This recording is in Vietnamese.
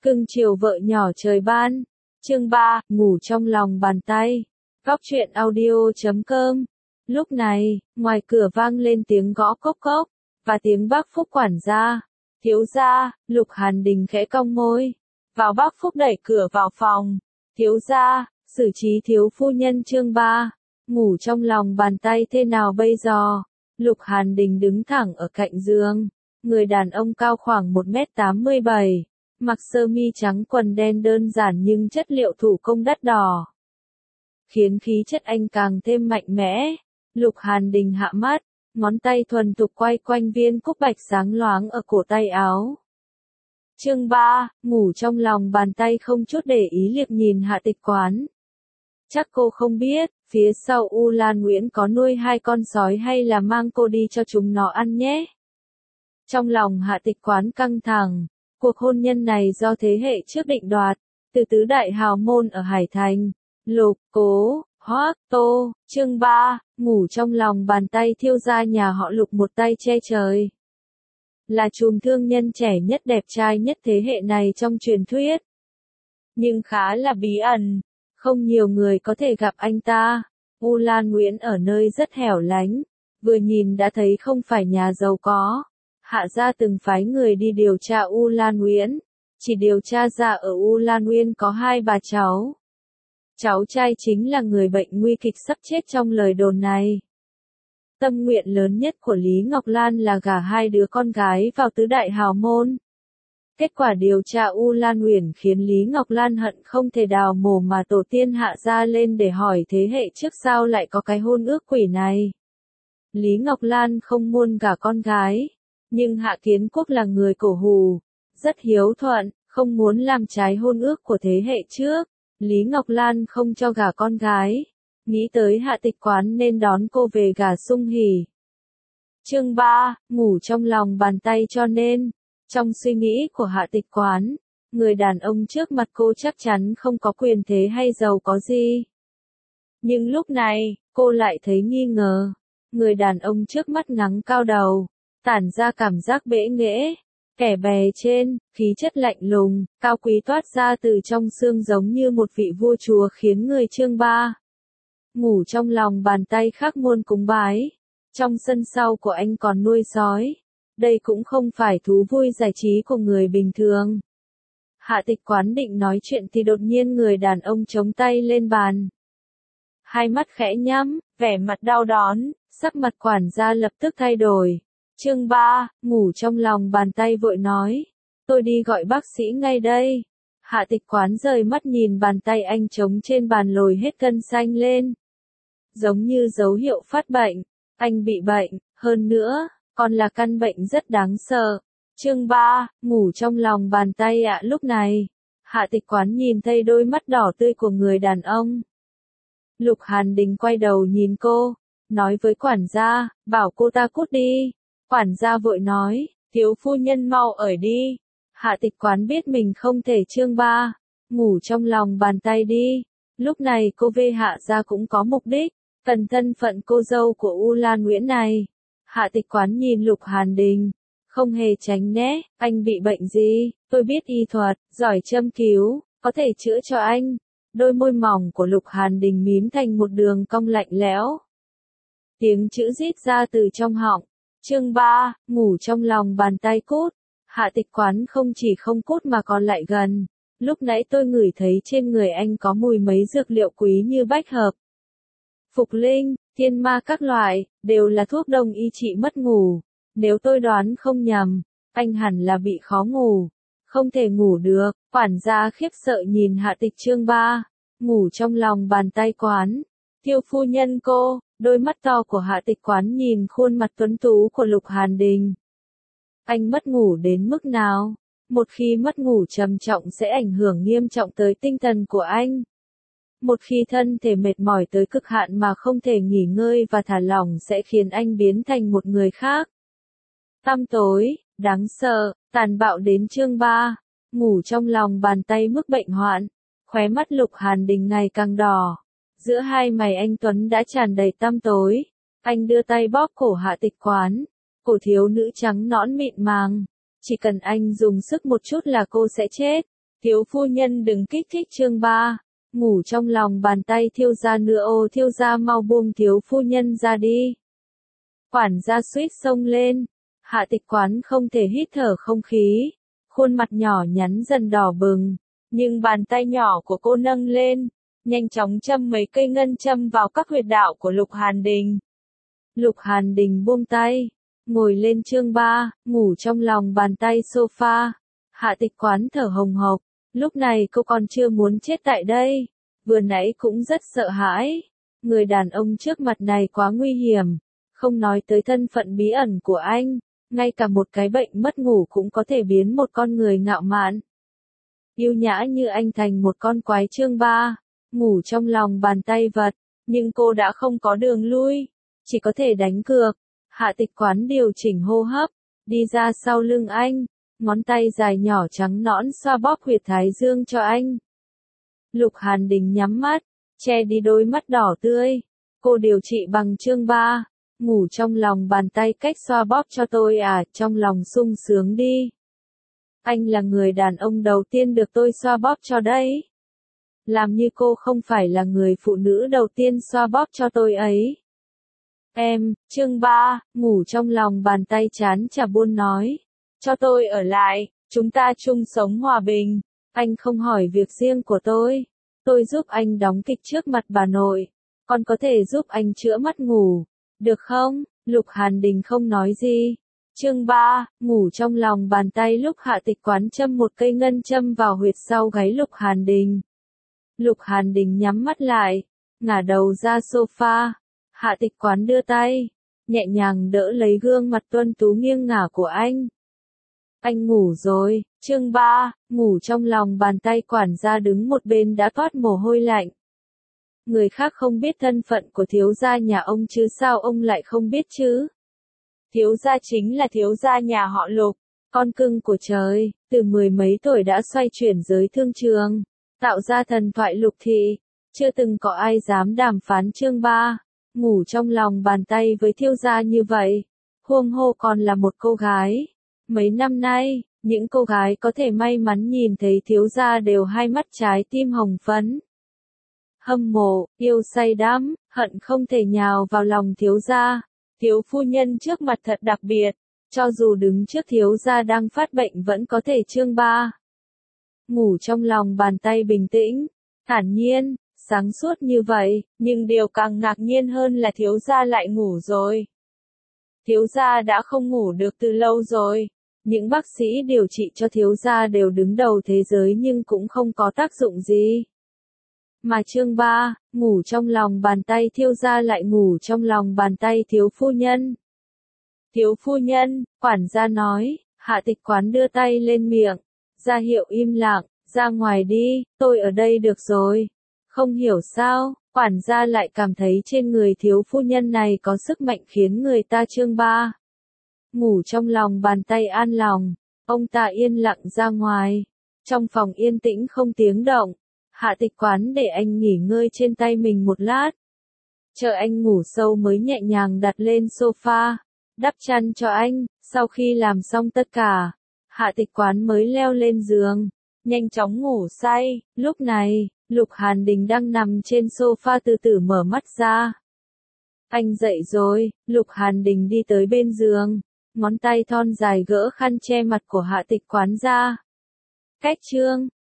Cưng chiều vợ nhỏ trời ban. Chương 3, ngủ trong lòng bàn tay. Góc truyện audio.com. Lúc này, ngoài cửa vang lên tiếng gõ cốc cốc, và tiếng bác Phúc quản gia. Thiếu gia, Lục Hàn Đình khẽ cong môi. Vào bác Phúc đẩy cửa vào phòng. Thiếu gia, xử trí thiếu phu nhân chương 3. Ngủ trong lòng bàn tay thế nào bây giờ? Lục Hàn Đình đứng thẳng ở cạnh giường. Người đàn ông cao khoảng 1m87. Mặc sơ mi trắng quần đen đơn giản nhưng chất liệu thủ công đắt đỏ, khiến khí chất anh càng thêm mạnh mẽ. Lục Hàn Đình hạ mắt, ngón tay thuần thục quay quanh viên cúc bạch sáng loáng ở cổ tay áo. Chương 3, ngủ trong lòng bàn tay không chút để ý liếc nhìn Hạ Tịch Quán. Chắc cô không biết, phía sau U Lan Nguyễn có nuôi 2 con sói hay là mang cô đi cho chúng nó ăn nhé. Trong lòng Hạ Tịch Quán căng thẳng. Cuộc hôn nhân này do thế hệ trước định đoạt, từ tứ đại hào môn ở Hải Thành, Lục, Cố, Hoắc, Tô. Chương 3, ngủ trong lòng bàn tay thiêu gia nhà họ Lục một tay che trời. Là chùm thương nhân trẻ nhất đẹp trai nhất thế hệ này trong truyền thuyết. Nhưng khá là bí ẩn, không nhiều người có thể gặp anh ta. U Lan Nguyễn ở nơi rất hẻo lánh, vừa nhìn đã thấy không phải nhà giàu có. Hạ gia từng phái người đi điều tra U Lan Nguyễn, chỉ điều tra ra ở U Lan Nguyễn có 2 bà cháu. Cháu trai chính là người bệnh nguy kịch sắp chết trong lời đồn này. Tâm nguyện lớn nhất của Lý Ngọc Lan là gả 2 đứa con gái vào tứ đại hào môn. Kết quả điều tra U Lan Nguyễn khiến Lý Ngọc Lan hận không thể đào mồ mà tổ tiên Hạ gia lên để hỏi thế hệ trước sao lại có cái hôn ước quỷ này. Lý Ngọc Lan không muốn gả con gái. Nhưng Hạ Kiến Quốc là người cổ hủ, rất hiếu thuận, không muốn làm trái hôn ước của thế hệ trước. Lý Ngọc Lan không cho gả con gái. Nghĩ tới Hạ Tịch Quán nên đón cô về gả sung hỉ. Chương 3, ngủ trong lòng bàn tay cho nên, trong suy nghĩ của Hạ Tịch Quán, người đàn ông trước mặt cô chắc chắn không có quyền thế hay giàu có gì. Nhưng lúc này, cô lại thấy nghi ngờ. Người đàn ông trước mắt ngắng cao đầu, tản ra cảm giác bẽ nghễ, kẻ bè trên, khí chất lạnh lùng, cao quý toát ra từ trong xương giống như một vị vua chúa khiến người chương 3. Ngủ trong lòng bàn tay khác muôn cúng bái. Trong sân sau của anh còn nuôi sói. Đây cũng không phải thú vui giải trí của người bình thường. Hạ Tịch Quán định nói chuyện thì đột nhiên người đàn ông chống tay lên bàn. Hai mắt khẽ nhắm, vẻ mặt đau đớn, sắc mặt quản gia lập tức thay đổi. Chương 3, ngủ trong lòng bàn tay vội nói. Tôi đi gọi bác sĩ ngay đây. Hạ Tịch Quán rời mắt nhìn bàn tay anh trống trên bàn lồi hết gân xanh lên. Giống như dấu hiệu phát bệnh. Anh bị bệnh, hơn nữa, còn là căn bệnh rất đáng sợ. Chương 3, ngủ trong lòng bàn tay ạ. Lúc này, Hạ Tịch Quán nhìn thấy đôi mắt đỏ tươi của người đàn ông. Lục Hàn Đình quay đầu nhìn cô, nói với quản gia, bảo cô ta cút đi. Quản gia vội nói, thiếu phu nhân mau ở đi. Hạ Tịch Quán biết mình không thể chương 3, ngủ trong lòng bàn tay đi. Lúc này cô về Hạ gia cũng có mục đích, cần thân phận cô dâu của U Lan Nguyễn này. Hạ Tịch Quán nhìn Lục Hàn Đình, không hề tránh né, anh bị bệnh gì, tôi biết y thuật, giỏi châm cứu, có thể chữa cho anh. Đôi môi mỏng của Lục Hàn Đình mím thành một đường cong lạnh lẽo. Tiếng chữ rít ra từ trong họng. Chương 3, ngủ trong lòng bàn tay cút. Hạ Tịch Quán không chỉ không cút mà còn lại gần. Lúc nãy tôi ngửi thấy trên người anh có mùi mấy dược liệu quý như bách hợp, phục linh, thiên ma các loại, đều là thuốc đông y trị mất ngủ. Nếu tôi đoán không nhầm, anh hẳn là bị khó ngủ, không thể ngủ được. Quản gia khiếp sợ nhìn Hạ Tịch chương 3, ngủ trong lòng bàn tay Quán. Tiêu phu nhân cô. Đôi mắt to của Hạ Tịch Quán nhìn khuôn mặt tuấn tú của Lục Hàn Đình. Anh mất ngủ đến mức nào? Một khi mất ngủ trầm trọng sẽ ảnh hưởng nghiêm trọng tới tinh thần của anh. Một khi thân thể mệt mỏi tới cực hạn mà không thể nghỉ ngơi và thả lỏng sẽ khiến anh biến thành một người khác. Tăm tối, đáng sợ, tàn bạo đến chương 3, ngủ trong lòng bàn tay mức bệnh hoạn. Khóe mắt Lục Hàn Đình ngày càng đỏ. Giữa hai mày anh tuấn đã tràn đầy tăm tối. Anh đưa tay bóp cổ Hạ Tịch Quán. Cổ thiếu nữ trắng nõn mịn màng. Chỉ cần anh dùng sức một chút là cô sẽ chết. Thiếu phu nhân đừng kích thích. Chương 3. Ngủ trong lòng bàn tay. Thiếu gia nữa, ô thiếu gia mau buông thiếu phu nhân ra đi. Quản gia suýt xông lên. Hạ Tịch Quán không thể hít thở không khí. Khuôn mặt nhỏ nhắn dần đỏ bừng. Nhưng bàn tay nhỏ của cô nâng lên, nhanh chóng châm mấy cây ngân châm vào các huyệt đạo của Lục Hàn Đình. Lục Hàn Đình buông tay, ngồi lên. Chương 3, ngủ trong lòng bàn tay. Sofa. Hạ Tịch Quán thở hồng hộc. Lúc này cô còn chưa muốn chết tại đây. Vừa nãy cũng rất sợ hãi. Người đàn ông trước mặt này quá nguy hiểm. Không nói tới thân phận bí ẩn của anh, ngay cả một cái bệnh mất ngủ cũng có thể biến một con người ngạo mạn, yêu nhã như anh thành một con quái. Chương 3, ngủ trong lòng bàn tay vật. Nhưng cô đã không có đường lui, chỉ có thể đánh cược. Hạ Tịch Quán điều chỉnh hô hấp, đi ra sau lưng anh, ngón tay dài nhỏ trắng nõn xoa bóp huyệt thái dương cho anh. Lục Hàn Đình nhắm mắt, che đi đôi mắt đỏ tươi. Cô điều trị bằng. Chương 3, ngủ trong lòng bàn tay. Cách xoa bóp cho tôi à, trong lòng sung sướng đi. Anh là người đàn ông đầu tiên được tôi xoa bóp cho đấy. Làm như cô không phải là người phụ nữ đầu tiên xoa bóp cho tôi ấy. Em. Chương 3, ngủ trong lòng bàn tay. Chán chả buôn nói. Cho tôi ở lại, chúng ta chung sống hòa bình. Anh không hỏi việc riêng của tôi. Tôi giúp anh đóng kịch trước mặt bà nội. Còn có thể giúp anh chữa mất ngủ. Được không? Lục Hàn Đình không nói gì. Chương 3, ngủ trong lòng bàn tay. Lúc Hạ Tịch Quán châm một cây ngân châm vào huyệt sau gáy Lục Hàn Đình. Lục Hàn Đình nhắm mắt lại, ngả đầu ra sofa. Hạ Tịch Quán đưa tay, nhẹ nhàng đỡ lấy gương mặt tuấn tú nghiêng ngả của anh. Anh ngủ rồi. Chương 3, ngủ trong lòng bàn tay. Quản gia đứng một bên đã toát mồ hôi lạnh. Người khác không biết thân phận của thiếu gia nhà ông chứ sao ông lại không biết chứ? Thiếu gia chính là thiếu gia nhà họ Lục, con cưng của trời, từ 10 mấy tuổi đã xoay chuyển giới thương trường, tạo ra thần thoại Lục thị, chưa từng có ai dám đàm phán. Chương 3, ngủ trong lòng bàn tay với thiếu gia như vậy, huống hồ còn là một cô gái. Mấy năm nay, những cô gái có thể may mắn nhìn thấy thiếu gia đều hai mắt trái tim hồng phấn. Hâm mộ, yêu say đắm, hận không thể nhào vào lòng thiếu gia. Thiếu phu nhân trước mặt thật đặc biệt, cho dù đứng trước thiếu gia đang phát bệnh vẫn có thể. Chương 3, ngủ trong lòng bàn tay. Bình tĩnh, thản nhiên, sáng suốt như vậy, nhưng điều càng ngạc nhiên hơn là thiếu gia lại ngủ rồi. Thiếu gia đã không ngủ được từ lâu rồi. Những bác sĩ điều trị cho thiếu gia đều đứng đầu thế giới nhưng cũng không có tác dụng gì. Mà chương 3, ngủ trong lòng bàn tay. Thiếu gia lại ngủ trong lòng bàn tay thiếu phu nhân. Thiếu phu nhân, quản gia nói. Hạ Tịch Quán đưa tay lên miệng, ra hiệu im lặng. Ra ngoài đi, tôi ở đây được rồi. Không hiểu sao, quản gia lại cảm thấy trên người thiếu phu nhân này có sức mạnh khiến người ta. Chương 3, ngủ trong lòng bàn tay. An lòng, ông ta yên lặng ra ngoài. Trong phòng yên tĩnh không tiếng động. Hạ Tịch Quán để anh nghỉ ngơi trên tay mình một lát. Chờ anh ngủ sâu mới nhẹ nhàng đặt lên sofa, đắp chăn cho anh. Sau khi làm xong tất cả, Hạ Tịch Quán mới leo lên giường, nhanh chóng ngủ say. Lúc này, Lục Hàn Đình đang nằm trên sofa từ từ mở mắt ra. Anh dậy rồi. Lục Hàn Đình đi tới bên giường, ngón tay thon dài gỡ khăn che mặt của Hạ Tịch Quán ra. Cách chương